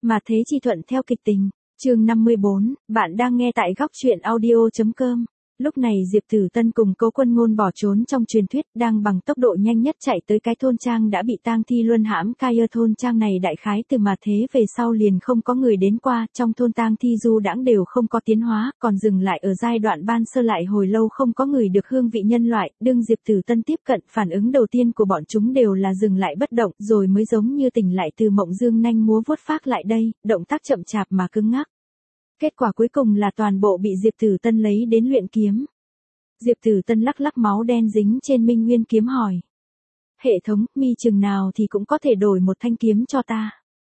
Mà thế chi thuận theo kịch tình. Chương 54, bạn đang nghe tại góc truyện audio.com. Lúc này Diệp Tử Tân cùng Cố Quân Ngôn bỏ trốn trong truyền thuyết, đang bằng tốc độ nhanh nhất chạy tới cái thôn trang đã bị tang thi luân hãm. Kia thôn trang này đại khái từ mà thế về sau liền không có người đến qua, trong thôn tang thi du đãng đều không có tiến hóa, còn dừng lại ở giai đoạn ban sơ lại hồi lâu không có người được hương vị nhân loại. Đương Diệp Tử Tân tiếp cận, phản ứng đầu tiên của bọn chúng đều là dừng lại bất động, rồi mới giống như tỉnh lại từ mộng dương nhanh múa vuốt phác lại đây, động tác chậm chạp mà cứng ngắc. Kết quả cuối cùng là toàn bộ bị Diệp Tử Tân lấy đến luyện kiếm. Diệp Tử Tân lắc lắc máu đen dính trên Minh Nguyên kiếm hỏi. Hệ thống, mi chừng nào thì cũng có thể đổi một thanh kiếm cho ta.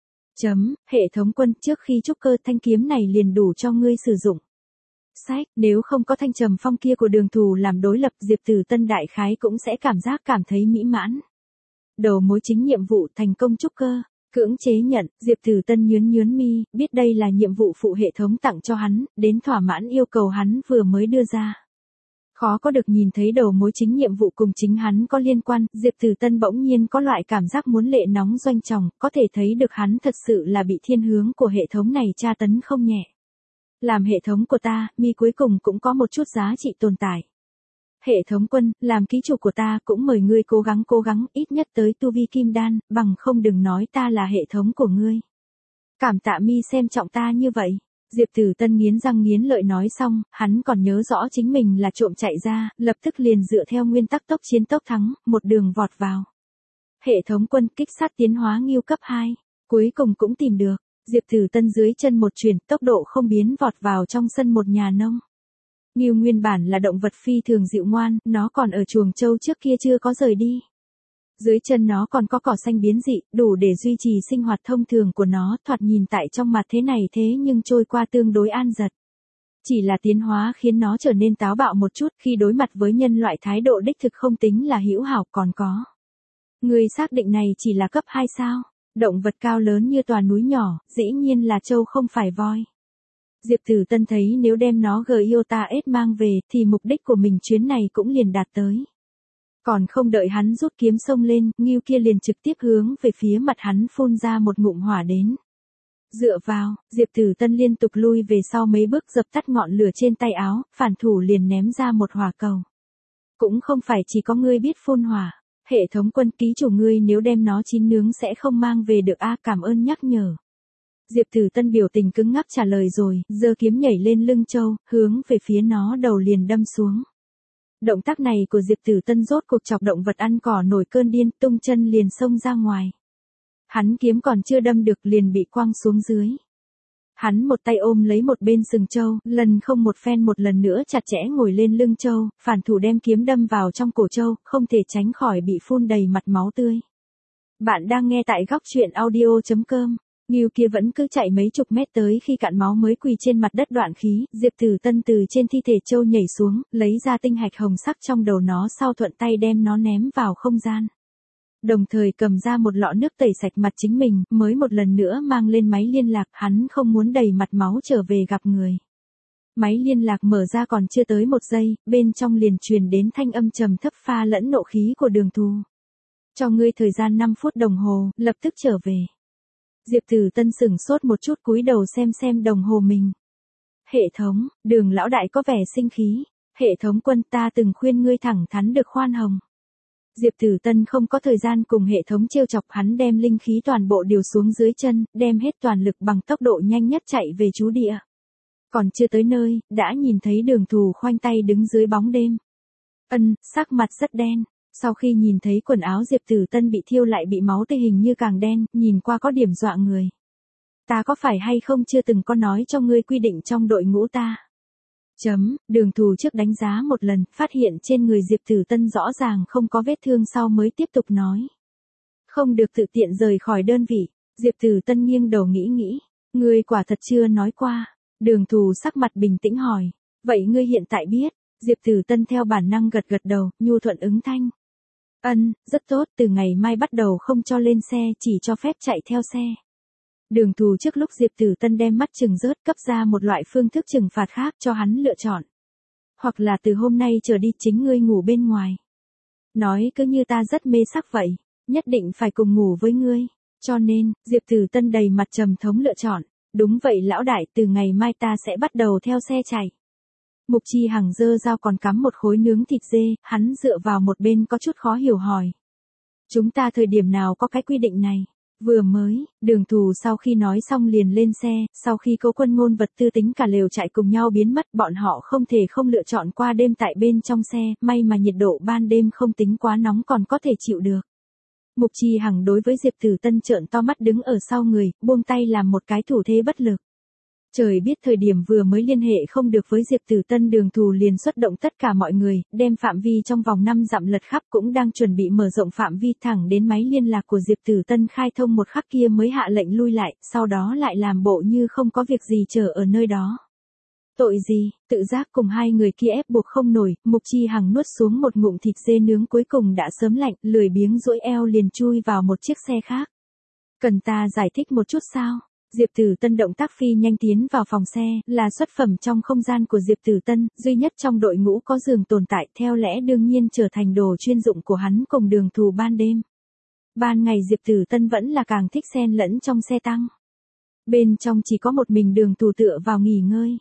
Hệ thống quân, trước khi trúc cơ thanh kiếm này liền đủ cho ngươi sử dụng. Sách, nếu không có thanh trầm phong kia của Đường Thù làm đối lập, Diệp Tử Tân đại khái cũng sẽ cảm thấy mỹ mãn. Đầu mối chính nhiệm vụ thành công trúc cơ. Cưỡng chế nhận, Diệp Tử Tân nhướng mi, biết đây là nhiệm vụ phụ hệ thống tặng cho hắn, đến thỏa mãn yêu cầu hắn vừa mới đưa ra. Khó có được nhìn thấy đầu mối chính nhiệm vụ cùng chính hắn có liên quan, Diệp Tử Tân bỗng nhiên có loại cảm giác muốn lệ nóng doanh tròng, có thể thấy được hắn thật sự là bị thiên hướng của hệ thống này tra tấn không nhẹ. Làm hệ thống của ta, mi cuối cùng cũng có một chút giá trị tồn tại. Hệ thống quân, làm ký chủ của ta cũng mời ngươi cố gắng, ít nhất tới tu vi kim đan, bằng không đừng nói ta là hệ thống của ngươi. Cảm tạ mi xem trọng ta như vậy. Diệp Tử Tân nghiến răng nghiến lợi nói xong, hắn còn nhớ rõ chính mình là trộm chạy ra, lập tức liền dựa theo nguyên tắc tốc chiến tốc thắng, một đường vọt vào. Hệ thống quân kích sát tiến hóa Ngưu cấp 2, cuối cùng cũng tìm được. Diệp Tử Tân dưới chân một chuyển, tốc độ không biến vọt vào trong sân một nhà nông. Ngưu nguyên bản là động vật phi thường dịu ngoan, nó còn ở chuồng trâu trước kia chưa có rời đi. Dưới chân nó còn có cỏ xanh biến dị, đủ để duy trì sinh hoạt thông thường của nó, thoạt nhìn tại trong mặt thế này thế nhưng trôi qua tương đối an giật. Chỉ là tiến hóa khiến nó trở nên táo bạo một chút, khi đối mặt với nhân loại thái độ đích thực không tính là hữu hảo còn có. Người xác định này chỉ là cấp 2 sao? Động vật cao lớn như tòa núi nhỏ, dĩ nhiên là trâu không phải voi. Diệp Tử Tân thấy nếu đem nó Giota S mang về, thì mục đích của mình chuyến này cũng liền đạt tới. Còn không đợi hắn rút kiếm xông lên, Ngưu kia liền trực tiếp hướng về phía mặt hắn phun ra một ngụm hỏa đến. Dựa vào, Diệp Tử Tân liên tục lui về sau mấy bước dập tắt ngọn lửa trên tay áo, phản thủ liền ném ra một hỏa cầu. Cũng không phải chỉ có ngươi biết phun hỏa. Hệ thống quân ký chủ ngươi nếu đem nó chín nướng sẽ không mang về được a, cảm ơn nhắc nhở. Diệp Tử Tân biểu tình cứng ngắc trả lời rồi, giơ kiếm nhảy lên lưng trâu, hướng về phía nó đầu liền đâm xuống. Động tác này của Diệp Tử Tân rốt cuộc chọc động vật ăn cỏ nổi cơn điên, tung chân liền xông ra ngoài. Hắn kiếm còn chưa đâm được liền bị quăng xuống dưới. Hắn một tay ôm lấy một bên sừng trâu, lần không một phen một lần nữa chặt chẽ ngồi lên lưng trâu, phản thủ đem kiếm đâm vào trong cổ trâu, không thể tránh khỏi bị phun đầy mặt máu tươi. Bạn đang nghe tại góc truyện audio.com. Ngưu kia vẫn cứ chạy mấy chục mét tới khi cạn máu mới quỳ trên mặt đất đoạn khí, Diệp Tử Tân từ trên thi thể trâu nhảy xuống, lấy ra tinh hạch hồng sắc trong đầu nó sau thuận tay đem nó ném vào không gian. Đồng thời cầm ra một lọ nước tẩy sạch mặt chính mình, mới một lần nữa mang lên máy liên lạc, hắn không muốn đầy mặt máu trở về gặp người. Máy liên lạc mở ra còn chưa tới một giây, bên trong liền truyền đến thanh âm trầm thấp pha lẫn nộ khí của Đường Thù. Cho ngươi thời gian 5 phút đồng hồ, lập tức trở về. Diệp Tử Tân sửng sốt một chút cúi đầu xem đồng hồ mình. Hệ thống, Đường lão đại có vẻ sinh khí. Hệ thống quân ta từng khuyên ngươi thẳng thắn được khoan hồng. Diệp Tử Tân không có thời gian cùng hệ thống trêu chọc, hắn đem linh khí toàn bộ điều xuống dưới chân, đem hết toàn lực bằng tốc độ nhanh nhất chạy về trú địa. Còn chưa tới nơi, đã nhìn thấy Đường Thù khoanh tay đứng dưới bóng đêm. Sắc mặt rất đen. Sau khi nhìn thấy quần áo Diệp Tử Tân bị thiêu lại bị máu tươi hình như càng đen, nhìn qua có điểm dọa người. Ta có phải hay không chưa từng có nói cho ngươi quy định trong đội ngũ ta? Đường Thù trước đánh giá một lần, phát hiện trên người Diệp Tử Tân rõ ràng không có vết thương sau mới tiếp tục nói. Không được tự tiện rời khỏi đơn vị. Diệp Tử Tân nghiêng đầu nghĩ, ngươi quả thật chưa nói qua. Đường Thù sắc mặt bình tĩnh hỏi, vậy ngươi hiện tại biết? Diệp Tử Tân theo bản năng gật đầu, nhu thuận ứng thanh. Rất tốt, từ ngày mai bắt đầu không cho lên xe, chỉ cho phép chạy theo xe. Đường Thù trước lúc Diệp Tử Tân đem mắt chừng rớt cấp ra một loại phương thức trừng phạt khác cho hắn lựa chọn. Hoặc là từ hôm nay trở đi chính ngươi ngủ bên ngoài. Nói cứ như ta rất mê sắc vậy, nhất định phải cùng ngủ với ngươi. Cho nên, Diệp Tử Tân đầy mặt trầm thống lựa chọn. Đúng vậy lão đại, từ ngày mai ta sẽ bắt đầu theo xe chạy. Mục Chi Hằng giơ dao còn cắm một khối nướng thịt dê, hắn dựa vào một bên có chút khó hiểu hỏi. Chúng ta thời điểm nào có cái quy định này? Vừa mới, Đường Thù sau khi nói xong liền lên xe, sau khi Cố Quân Ngôn vật tư tính cả lều trại cùng nhau biến mất, bọn họ không thể không lựa chọn qua đêm tại bên trong xe, may mà nhiệt độ ban đêm không tính quá nóng còn có thể chịu được. Mục Chi Hằng đối với Diệp Tử Tân trợn to mắt đứng ở sau người, buông tay làm một cái thủ thế bất lực. Trời biết thời điểm vừa mới liên hệ không được với Diệp Tử Tân, Đường Thù liền xuất động tất cả mọi người, đem phạm vi trong vòng 5 dặm lật khắp, cũng đang chuẩn bị mở rộng phạm vi thẳng đến máy liên lạc của Diệp Tử Tân khai thông một khắc kia mới hạ lệnh lui lại, sau đó lại làm bộ như không có việc gì chờ ở nơi đó. Tội gì, tự giác cùng hai người kia ép buộc không nổi, Mục Chi Hằng nuốt xuống một ngụm thịt dê nướng cuối cùng đã sớm lạnh, lười biếng duỗi eo liền chui vào một chiếc xe khác. Cần ta giải thích một chút sao? Diệp Tử Tân động tác phi nhanh tiến vào phòng xe, là xuất phẩm trong không gian của Diệp Tử Tân, duy nhất trong đội ngũ có giường tồn tại, theo lẽ đương nhiên trở thành đồ chuyên dụng của hắn cùng Đường Thù ban đêm. Ban ngày Diệp Tử Tân vẫn là càng thích xen lẫn trong xe tăng. Bên trong chỉ có một mình Đường Thù tựa vào nghỉ ngơi.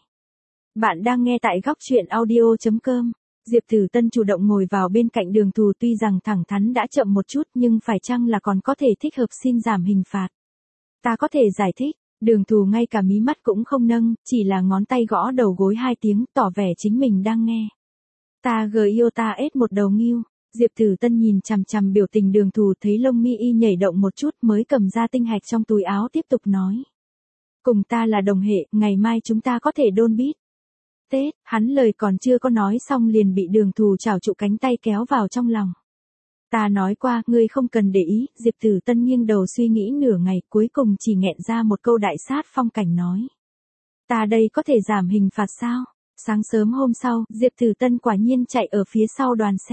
Bạn đang nghe tại góc truyện audio.com. Diệp Tử Tân chủ động ngồi vào bên cạnh Đường Thù, tuy rằng thẳng thắn đã chậm một chút nhưng phải chăng là còn có thể thích hợp xin giảm hình phạt. Ta có thể giải thích. Đường Thù ngay cả mí mắt cũng không nâng, chỉ là ngón tay gõ đầu gối 2 tiếng, tỏ vẻ chính mình đang nghe. Ta yêu ta ết một đầu ngưu. Diệp Tử Tân nhìn chằm chằm biểu tình Đường Thù, thấy lông mi y nhảy động một chút mới cầm ra tinh hạch trong túi áo tiếp tục nói. Cùng ta là đồng hệ, ngày mai chúng ta có thể đôn bít. Tết, hắn lời còn chưa có nói xong liền bị Đường Thù chảo trụ cánh tay kéo vào trong lòng. Ta nói qua, ngươi không cần để ý, Diệp Tử Tân nghiêng đầu suy nghĩ nửa ngày, cuối cùng chỉ nghẹn ra một câu đại sát phong cảnh nói. Ta đây có thể giảm hình phạt sao? Sáng sớm hôm sau, Diệp Tử Tân quả nhiên chạy ở phía sau đoàn xe.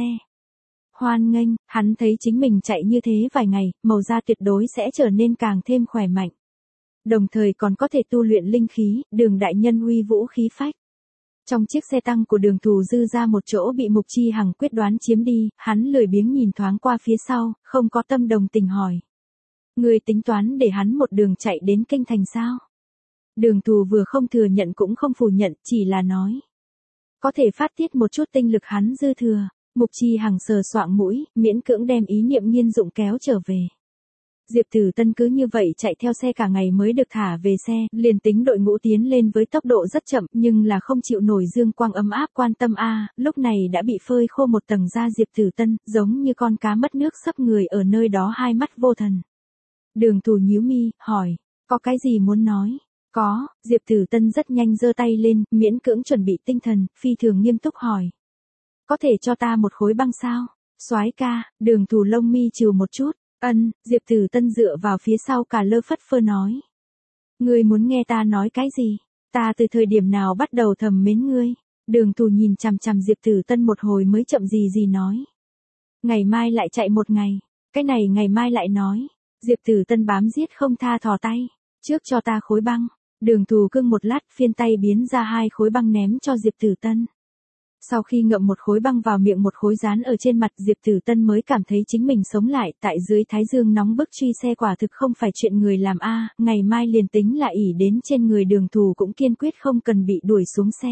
Hoan nghênh, hắn thấy chính mình chạy như thế vài ngày, màu da tuyệt đối sẽ trở nên càng thêm khỏe mạnh. Đồng thời còn có thể tu luyện linh khí, Đường đại nhân uy vũ khí phách. Trong chiếc xe tăng của Đường Thù dư ra một chỗ bị Mục Chi Hằng quyết đoán chiếm đi, hắn lười biếng nhìn thoáng qua phía sau, không có tâm đồng tình hỏi. Người tính toán để hắn một đường chạy đến kinh thành sao? Đường Thù vừa không thừa nhận cũng không phủ nhận, chỉ là nói. Có thể phát tiết một chút tinh lực hắn dư thừa. Mục Chi Hằng sờ soạng mũi, miễn cưỡng đem ý niệm nghiên dụng kéo trở về. Diệp Tử Tân cứ như vậy chạy theo xe cả ngày mới được thả về xe, liền tính đội ngũ tiến lên với tốc độ rất chậm nhưng là không chịu nổi dương quang ấm áp quan tâm lúc này đã bị phơi khô một tầng da Diệp Tử Tân, giống như con cá mất nước sấp người ở nơi đó hai mắt vô thần. Đường Thù nhíu mi, hỏi, có cái gì muốn nói? Có, Diệp Tử Tân rất nhanh giơ tay lên, miễn cưỡng chuẩn bị tinh thần, phi thường nghiêm túc hỏi. Có thể cho ta một khối băng sao? Soái ca, Đường Thù lông mi trừ một chút. Diệp Tử Tân dựa vào phía sau cả lơ phất phơ nói. Ngươi muốn nghe ta nói cái gì? Ta từ thời điểm nào bắt đầu thầm mến ngươi? Đường Thù nhìn chằm chằm Diệp Tử Tân một hồi mới chậm gì nói. Ngày mai lại chạy một ngày. Cái này ngày mai lại nói. Diệp Tử Tân bám giết không tha thò tay. Trước cho ta khối băng. Đường Thù cưng một lát phiên tay biến ra 2 khối băng ném cho Diệp Tử Tân. Sau khi ngậm một khối băng vào miệng một khối dán ở trên mặt, Diệp Tử Tân mới cảm thấy chính mình sống lại, tại dưới thái dương nóng bức truy xe quả thực không phải chuyện người làm ngày mai liền tính là ỉ đến trên người Đường Thù cũng kiên quyết không cần bị đuổi xuống xe.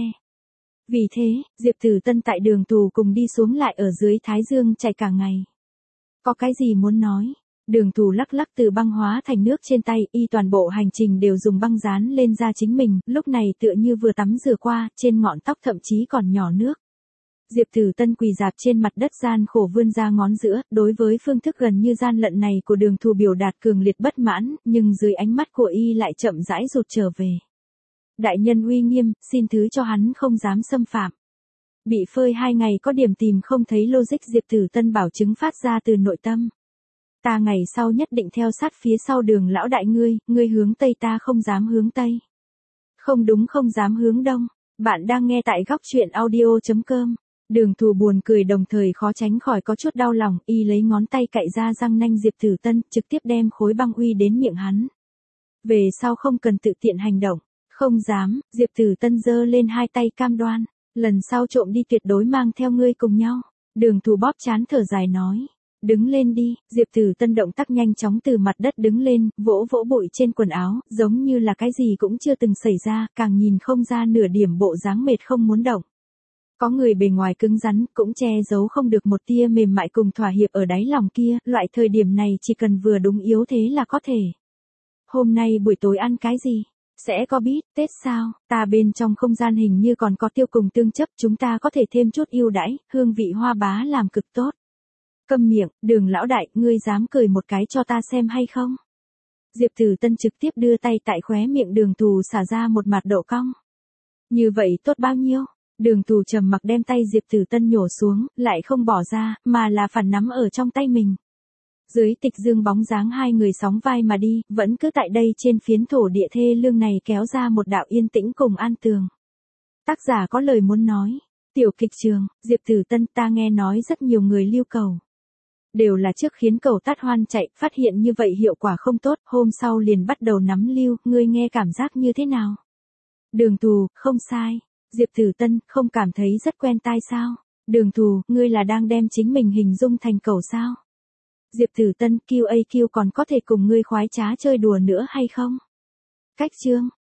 Vì thế, Diệp Tử Tân tại Đường Thù cùng đi xuống lại ở dưới thái dương chạy cả ngày. Có cái gì muốn nói? Đường Thù lắc lắc từ băng hóa thành nước trên tay, y toàn bộ hành trình đều dùng băng dán lên da chính mình, lúc này tựa như vừa tắm rửa qua, trên ngọn tóc thậm chí còn nhỏ nước. Diệp Tử Tân quỳ dạp trên mặt đất gian khổ vươn ra ngón giữa, đối với phương thức gần như gian lận này của Đường Thù biểu đạt cường liệt bất mãn, nhưng dưới ánh mắt của y lại chậm rãi rụt trở về. Đại nhân uy nghiêm, xin thứ cho hắn không dám xâm phạm. Bị phơi 2 ngày có điểm tìm không thấy logic, Diệp Tử Tân bảo chứng phát ra từ nội tâm. Ta ngày sau nhất định theo sát phía sau Đường lão đại ngươi hướng Tây ta không dám hướng Tây. Không đúng, không dám hướng Đông. Bạn đang nghe tại góc truyện audio.com. Đường Thù buồn cười đồng thời khó tránh khỏi có chút đau lòng, y lấy ngón tay cạy ra răng nanh Diệp Tử Tân, trực tiếp đem khối băng uy đến miệng hắn. Về sau không cần tự tiện hành động. Không dám, Diệp Tử Tân giơ lên 2 tay cam đoan, lần sau trộm đi tuyệt đối mang theo ngươi cùng nhau. Đường Thù bóp trán thở dài nói. Đứng lên đi, Diệp Tử Tân động tác nhanh chóng từ mặt đất đứng lên, vỗ vỗ bụi trên quần áo, giống như là cái gì cũng chưa từng xảy ra, càng nhìn không ra nửa điểm bộ dáng mệt không muốn động. Có người bề ngoài cứng rắn, cũng che giấu không được một tia mềm mại cùng thỏa hiệp ở đáy lòng kia, loại thời điểm này chỉ cần vừa đúng yếu thế là có thể. Hôm nay buổi tối ăn cái gì? Sẽ có bít tết sao? Ta bên trong không gian hình như còn có tiêu cùng tương chấp, chúng ta có thể thêm chút ưu đãi, hương vị Hoa Bá làm cực tốt. Câm miệng, Đường lão đại, ngươi dám cười một cái cho ta xem hay không? Diệp Tử Tân trực tiếp đưa tay tại khóe miệng Đường Tù xả ra một mặt độ cong. Như vậy tốt bao nhiêu? Đường Tù trầm mặc đem tay Diệp Tử Tân nhổ xuống, lại không bỏ ra, mà là phản nắm ở trong tay mình. Dưới tịch dương bóng dáng hai người sóng vai mà đi, vẫn cứ tại đây trên phiến thổ địa thê lương này kéo ra một đạo yên tĩnh cùng an tường. Tác giả có lời muốn nói. Tiểu kịch trường, Diệp Tử Tân, ta nghe nói rất nhiều người lưu cầu. Đều là trước khiến cầu tát hoan chạy, phát hiện như vậy hiệu quả không tốt, hôm sau liền bắt đầu nắm lưu, ngươi nghe cảm giác như thế nào? Đường Tù, không sai. Diệp Tử Tân, không cảm thấy rất quen tai sao? Đường Tù, ngươi là đang đem chính mình hình dung thành cầu sao? Diệp Tử Tân, QAQ còn có thể cùng ngươi khoái trá chơi đùa nữa hay không? Cách chương.